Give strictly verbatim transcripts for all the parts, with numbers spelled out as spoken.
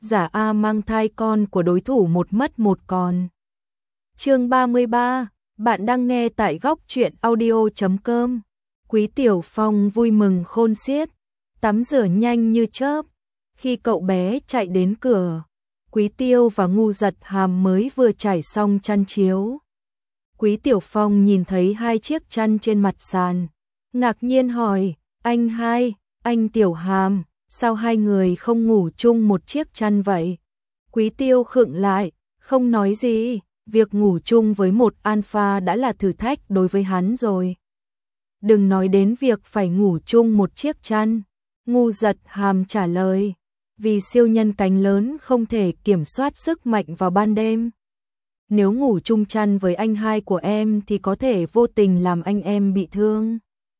giả A mang thai con của đối thủ một mất một còn. Chương ba mươi ba, bạn đang nghe tại góc truyện audio chấm com. Quý Tiểu Phong vui mừng khôn xiết, tắm rửa nhanh như chớp. Khi cậu bé chạy đến cửa, Quý Tiêu và Ngu Giật Hàm mới vừa trải xong chăn chiếu. Quý Tiểu Phong nhìn thấy hai chiếc chăn trên mặt sàn, ngạc nhiên hỏi, anh hai, anh Tiểu Hàm, sao hai người không ngủ chung một chiếc chăn vậy? Quý Tiêu khựng lại, không nói gì, việc ngủ chung với một alpha đã là thử thách đối với hắn rồi. Đừng nói đến việc phải ngủ chung một chiếc chăn. Ngu Giật Hàm trả lời, vì siêu nhân cánh lớn không thể kiểm soát sức mạnh vào ban đêm. Nếu ngủ chung chăn với anh hai của em thì có thể vô tình làm anh em bị thương.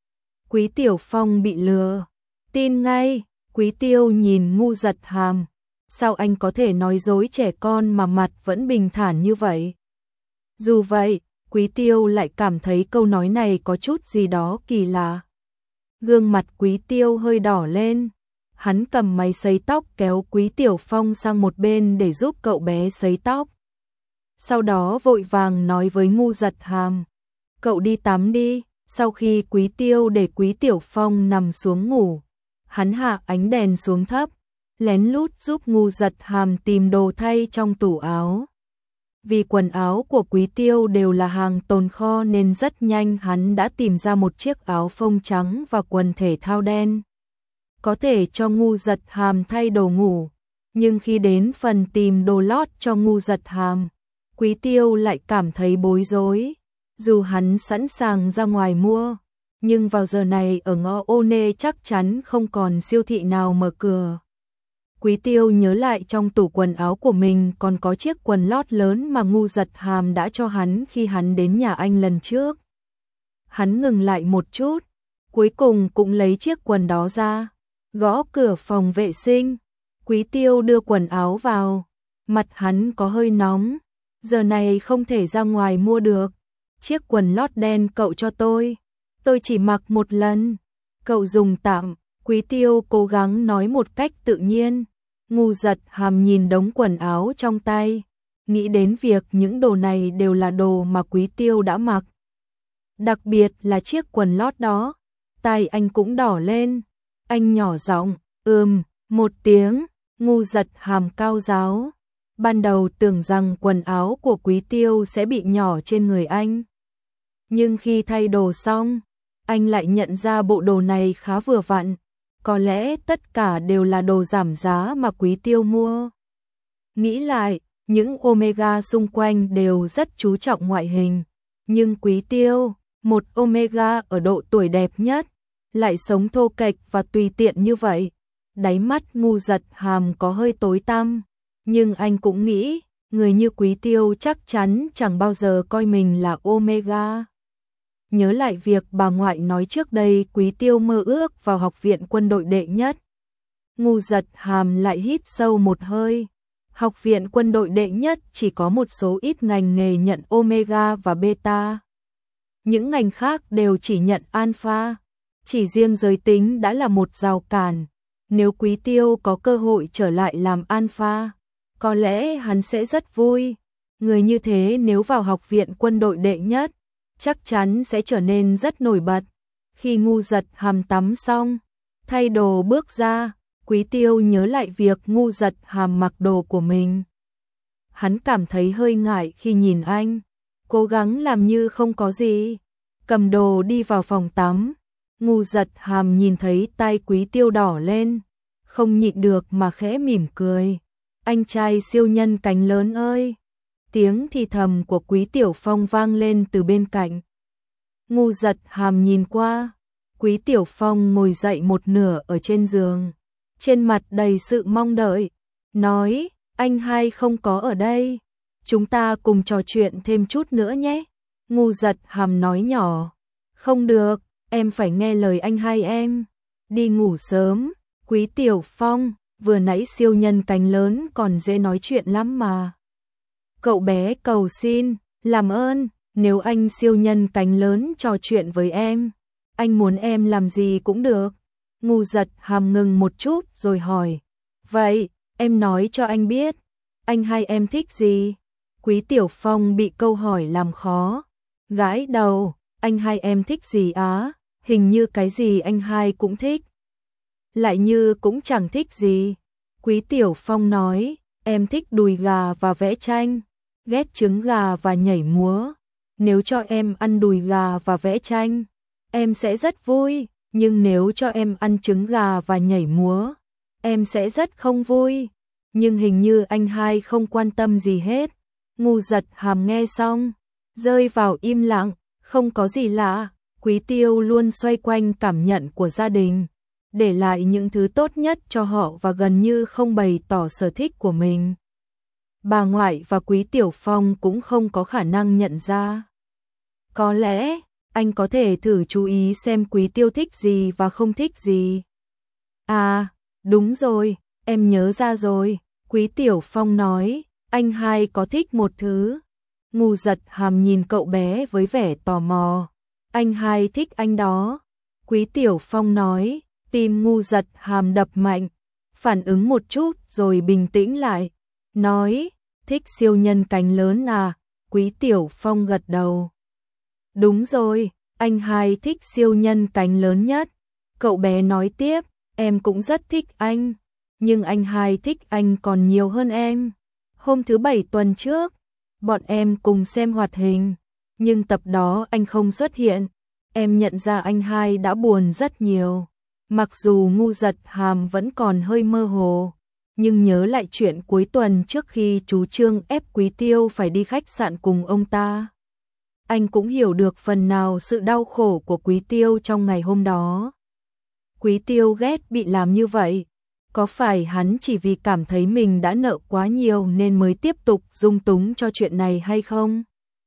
Quý Tiểu Phong bị lừa, tin ngay. Quý Tiêu nhìn Ngu Giật Hàm, sao anh có thể nói dối trẻ con mà mặt vẫn bình thản như vậy? Dù vậy, Quý Tiêu lại cảm thấy câu nói này có chút gì đó kỳ lạ. Gương mặt Quý Tiêu hơi đỏ lên, hắn cầm máy sấy tóc kéo Quý Tiểu Phong sang một bên để giúp cậu bé sấy tóc. Sau đó vội vàng nói với Ngu Giật Hàm, cậu đi tắm đi. Sau khi Quý Tiêu để Quý Tiểu Phong nằm xuống ngủ, hắn hạ ánh đèn xuống thấp, lén lút giúp Ngu Giật Hàm tìm đồ thay trong tủ áo. Vì quần áo của Quý Tiêu đều là hàng tồn kho nên rất nhanh hắn đã tìm ra một chiếc áo phông trắng và quần thể thao đen. Có thể cho Ngu Giật Hàm thay đồ ngủ, nhưng khi đến phần tìm đồ lót cho Ngu Giật Hàm, Quý Tiêu lại cảm thấy bối rối. Dù hắn sẵn sàng ra ngoài mua, nhưng vào giờ này ở ngõ Ô Nê chắc chắn không còn siêu thị nào mở cửa. Quý Tiêu nhớ lại trong tủ quần áo của mình còn có chiếc quần lót lớn mà Ngu Giật Hàm đã cho hắn khi hắn đến nhà anh lần trước. Hắn ngừng lại một chút, cuối cùng cũng lấy chiếc quần đó ra, gõ cửa phòng vệ sinh. Quý Tiêu đưa quần áo vào, mặt hắn có hơi nóng, giờ này không thể ra ngoài mua được. Chiếc quần lót đen cậu cho tôi, tôi chỉ mặc một lần, cậu dùng tạm. Quý Tiêu cố gắng nói một cách tự nhiên. Ngu Giật Hàm nhìn đống quần áo trong tay, nghĩ đến việc những đồ này đều là đồ mà Quý Tiêu đã mặc. Đặc biệt là chiếc quần lót đó, tai anh cũng đỏ lên. Anh nhỏ giọng, ừm, một tiếng. Ngu Giật Hàm cao giáo, ban đầu tưởng rằng quần áo của Quý Tiêu sẽ bị nhỏ trên người anh. Nhưng khi thay đồ xong, anh lại nhận ra bộ đồ này khá vừa vặn. Có lẽ tất cả đều là đồ giảm giá mà Quý Tiêu mua. Nghĩ lại, những Omega xung quanh đều rất chú trọng ngoại hình. Nhưng Quý Tiêu, một Omega ở độ tuổi đẹp nhất, lại sống thô kệch và tùy tiện như vậy. Đáy mắt Ngu Giật Hàm có hơi tối tăm. Nhưng anh cũng nghĩ, người như Quý Tiêu chắc chắn chẳng bao giờ coi mình là Omega. Nhớ lại việc bà ngoại nói trước đây Quý Tiêu mơ ước vào học viện quân đội đệ nhất. Ngu Giật Hàm lại hít sâu một hơi. Học viện quân đội đệ nhất chỉ có một số ít ngành nghề nhận Omega và Beta. Những ngành khác đều chỉ nhận Alpha. Chỉ riêng giới tính đã là một rào cản. Nếu Quý Tiêu có cơ hội trở lại làm Alpha, có lẽ hắn sẽ rất vui. Người như thế nếu vào học viện quân đội đệ nhất, chắc chắn sẽ trở nên rất nổi bật. Khi Ngu Giật Hàm tắm xong, thay đồ bước ra, Quý Tiêu nhớ lại việc Ngu Giật Hàm mặc đồ của mình. Hắn cảm thấy hơi ngại khi nhìn anh, cố gắng làm như không có gì, cầm đồ đi vào phòng tắm. Ngu Giật Hàm nhìn thấy tay Quý Tiêu đỏ lên, không nhịn được mà khẽ mỉm cười. Anh trai siêu nhân cánh lớn ơi! Tiếng thì thầm của Quý Tiểu Phong vang lên từ bên cạnh. Ngu Giật Hàm nhìn qua, Quý Tiểu Phong ngồi dậy một nửa ở trên giường, trên mặt đầy sự mong đợi, nói, anh hai không có ở đây, chúng ta cùng trò chuyện thêm chút nữa nhé. Ngu Giật Hàm nói nhỏ, không được, em phải nghe lời anh hai em, đi ngủ sớm. Quý Tiểu Phong, vừa nãy siêu nhân cánh lớn còn dễ nói chuyện lắm mà. Cậu bé cầu xin, làm ơn, nếu anh siêu nhân cánh lớn trò chuyện với em, anh muốn em làm gì cũng được. Ngu Giật Hàm ngừng một chút rồi hỏi, vậy, Em nói cho anh biết, anh hai em thích gì? Quý Tiểu Phong bị câu hỏi làm khó. Gãi đầu, anh hai em thích gì á? Hình như cái gì anh hai cũng thích. Lại như cũng chẳng thích gì. Quý Tiểu Phong nói, em thích đùi gà và vẽ tranh, ghét trứng gà và nhảy múa. Nếu cho em ăn đùi gà và vẽ tranh, em sẽ rất vui, nhưng nếu cho em ăn trứng gà và nhảy múa, em sẽ rất không vui. Nhưng hình như anh hai không quan tâm gì hết. Ngu Giật Hàm nghe xong, rơi vào im lặng, không có gì lạ. Quý Tiêu luôn xoay quanh cảm nhận của gia đình, để lại những thứ tốt nhất cho họ và gần như không bày tỏ sở thích của mình. Bà ngoại và Quý Tiểu Phong cũng không có khả năng nhận ra. Có lẽ, anh có thể thử chú ý xem Quý Tiêu thích gì và không thích gì. À, đúng rồi, em nhớ ra rồi, Quý Tiểu Phong nói, anh hai có thích một thứ. Ngu Giật Hàm nhìn cậu bé với vẻ tò mò. Anh hai thích anh đó. Quý Tiểu Phong nói, tim Ngu Giật Hàm đập mạnh, phản ứng một chút rồi bình tĩnh lại. Nói, thích siêu nhân cánh lớn à? Quý Tiểu Phong gật đầu. Đúng rồi, anh hai thích siêu nhân cánh lớn nhất. Cậu bé nói tiếp, em cũng rất thích anh, nhưng anh hai thích anh còn nhiều hơn em. Hôm thứ bảy tuần trước, bọn em cùng xem hoạt hình, nhưng tập đó anh không xuất hiện. Em nhận ra anh hai đã buồn rất nhiều. Mặc dù Ngu Giật Hàm vẫn còn hơi mơ hồ, nhưng nhớ lại chuyện cuối tuần trước khi chú Trương ép Quý Tiêu phải đi khách sạn cùng ông ta. Anh cũng hiểu được phần nào sự đau khổ của Quý Tiêu trong ngày hôm đó. Quý Tiêu ghét bị làm như vậy. Có phải hắn chỉ vì cảm thấy mình đã nợ quá nhiều nên mới tiếp tục dung túng cho chuyện này hay không?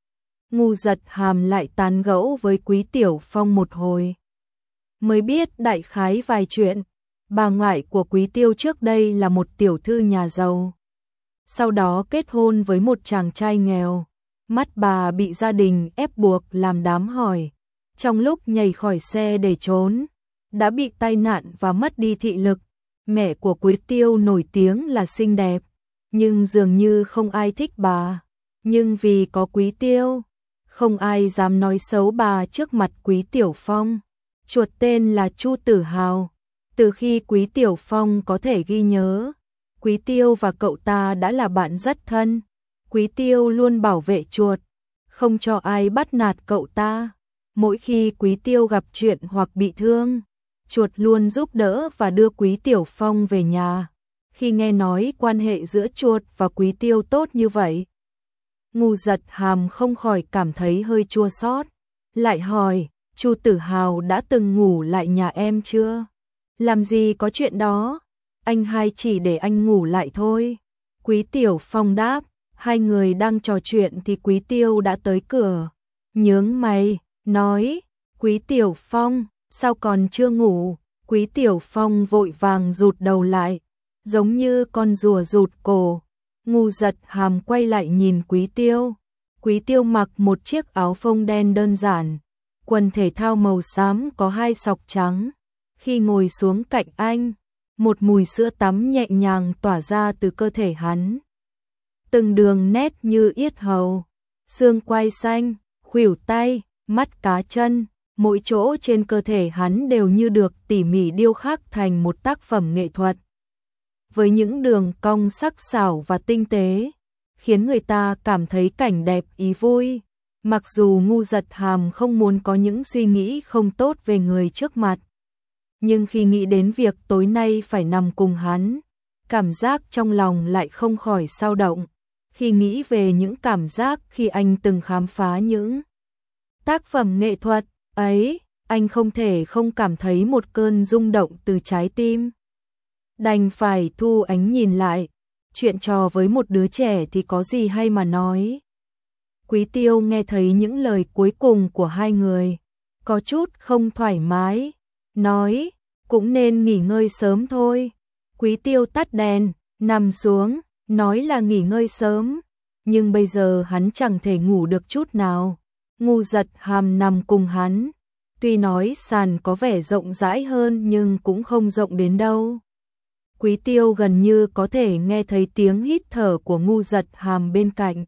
Ngu Giật Hàm lại tán gẫu với Quý Tiểu Phong một hồi, mới biết đại khái vài chuyện. Bà ngoại của Quý Tiêu trước đây là một tiểu thư nhà giàu, sau đó kết hôn với một chàng trai nghèo. Mắt bà bị gia đình ép buộc làm đám hỏi. Trong lúc nhảy khỏi xe để trốn, đã bị tai nạn và mất đi thị lực. Mẹ của Quý Tiêu nổi tiếng là xinh đẹp, nhưng dường như không ai thích bà. Nhưng vì có Quý Tiêu, không ai dám nói xấu bà trước mặt Quý Tiểu Phong. Chuột tên là Chu Tử Hào. Từ khi Quý Tiểu Phong có thể ghi nhớ, Quý Tiêu và cậu ta đã là bạn rất thân. Quý Tiêu luôn bảo vệ chuột, không cho ai bắt nạt cậu ta. Mỗi khi Quý Tiêu gặp chuyện hoặc bị thương, chuột luôn giúp đỡ và đưa Quý Tiểu Phong về nhà. Khi nghe nói quan hệ giữa chuột và Quý Tiêu tốt như vậy, Ngu Giật Hàm không khỏi cảm thấy hơi chua xót. Lại hỏi, Chu Tử Hào đã từng ngủ lại nhà em chưa? Làm gì có chuyện đó, anh hai chỉ để anh ngủ lại thôi. Quý Tiểu Phong đáp. Hai người đang trò chuyện thì Quý Tiêu đã tới cửa. Nhướng mày, nói, Quý Tiểu Phong, sao còn chưa ngủ? Quý Tiểu Phong vội vàng rụt đầu lại, giống như con rùa rụt cổ. Ngu Giật Hàm quay lại nhìn Quý Tiêu. Quý Tiêu mặc một chiếc áo phông đen đơn giản, quần thể thao màu xám có hai sọc trắng. Khi ngồi xuống cạnh anh, một mùi sữa tắm nhẹ nhàng tỏa ra từ cơ thể hắn. Từng đường nét như yết hầu, xương quai xanh, khuỷu tay, mắt cá chân, mỗi chỗ trên cơ thể hắn đều như được tỉ mỉ điêu khắc thành một tác phẩm nghệ thuật. Với những đường cong sắc sảo và tinh tế, khiến người ta cảm thấy cảnh đẹp ý vui. Mặc dù Ngu Giật Hàm không muốn có những suy nghĩ không tốt về người trước mặt, nhưng khi nghĩ đến việc tối nay phải nằm cùng hắn, cảm giác trong lòng lại không khỏi dao động. Khi nghĩ về những cảm giác khi anh từng khám phá những tác phẩm nghệ thuật ấy, anh không thể không cảm thấy một cơn rung động từ trái tim. Đành phải thu ánh nhìn lại, chuyện trò với một đứa trẻ thì có gì hay mà nói. Quý Tiêu nghe thấy những lời cuối cùng của hai người, có chút không thoải mái, nói, cũng nên nghỉ ngơi sớm thôi. Quý Tiêu tắt đèn, nằm xuống, nói là nghỉ ngơi sớm, nhưng bây giờ hắn chẳng thể ngủ được chút nào. Ngu Giật Hàm nằm cùng hắn, tuy nói sàn có vẻ rộng rãi hơn nhưng cũng không rộng đến đâu. Quý Tiêu gần như có thể nghe thấy tiếng hít thở của Ngu Giật Hàm bên cạnh.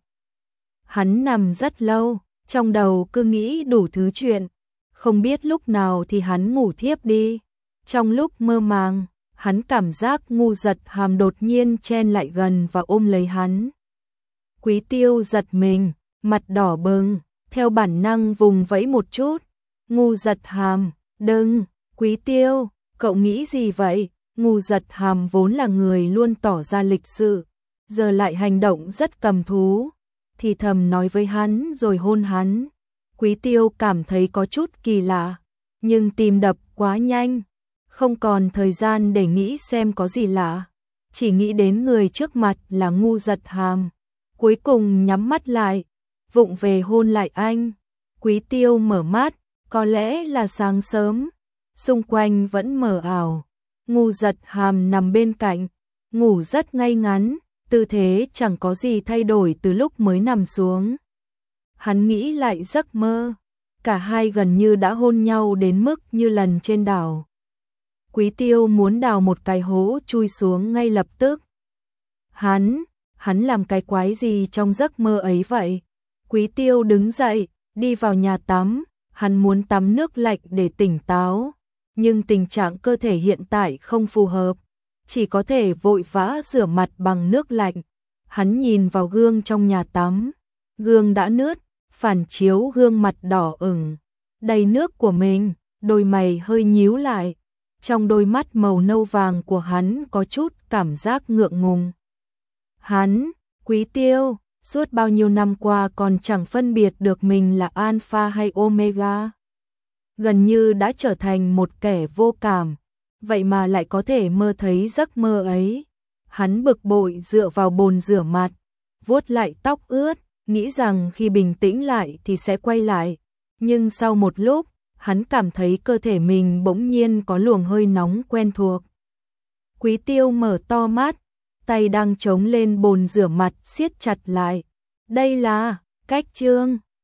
Hắn nằm rất lâu, trong đầu cứ nghĩ đủ thứ chuyện, không biết lúc nào thì hắn ngủ thiếp đi. Trong lúc mơ màng, hắn cảm giác Ngu Giật Hàm đột nhiên chen lại gần và ôm lấy hắn. Quý Tiêu giật mình, mặt đỏ bừng, theo bản năng vùng vẫy một chút. Ngu Giật Hàm, đừng, Quý Tiêu, cậu nghĩ gì vậy? Ngu Giật Hàm vốn là người luôn tỏ ra lịch sự, giờ lại hành động rất cầm thú, thì thầm nói với hắn rồi hôn hắn. Quý Tiêu cảm thấy có chút kỳ lạ, nhưng tim đập quá nhanh, không còn thời gian để nghĩ xem có gì lạ, chỉ nghĩ đến người trước mặt là Ngu Giật Hàm. Cuối cùng nhắm mắt lại, vụng về hôn lại anh. Quý Tiêu mở mắt, có lẽ là sáng sớm, xung quanh vẫn mờ ảo. Ngu Giật Hàm nằm bên cạnh, ngủ rất ngay ngắn, tư thế chẳng có gì thay đổi từ lúc mới nằm xuống. Hắn nghĩ lại giấc mơ, cả hai gần như đã hôn nhau đến mức như lần trên đảo. Quý Tiêu muốn đào một cái hố chui xuống ngay lập tức. Hắn, hắn làm cái quái gì trong giấc mơ ấy vậy? Quý Tiêu đứng dậy, đi vào nhà tắm, hắn muốn tắm nước lạnh để tỉnh táo, nhưng tình trạng cơ thể hiện tại không phù hợp, chỉ có thể vội vã rửa mặt bằng nước lạnh. Hắn nhìn vào gương trong nhà tắm, gương đã nứt, phản chiếu gương mặt đỏ ửng, đầy nước của mình, đôi mày hơi nhíu lại. Trong đôi mắt màu nâu vàng của hắn có chút cảm giác ngượng ngùng. Hắn, Quý Tiêu, suốt bao nhiêu năm qua còn chẳng phân biệt được mình là alpha hay omega. Gần như đã trở thành một kẻ vô cảm, vậy mà lại có thể mơ thấy giấc mơ ấy. Hắn bực bội dựa vào bồn rửa mặt, vuốt lại tóc ướt, nghĩ rằng khi bình tĩnh lại thì sẽ quay lại. Nhưng sau một lúc, hắn cảm thấy cơ thể mình bỗng nhiên có luồng hơi nóng quen thuộc. Quý Tiêu mở to mắt, tay đang chống lên bồn rửa mặt siết chặt lại. Đây là cách chương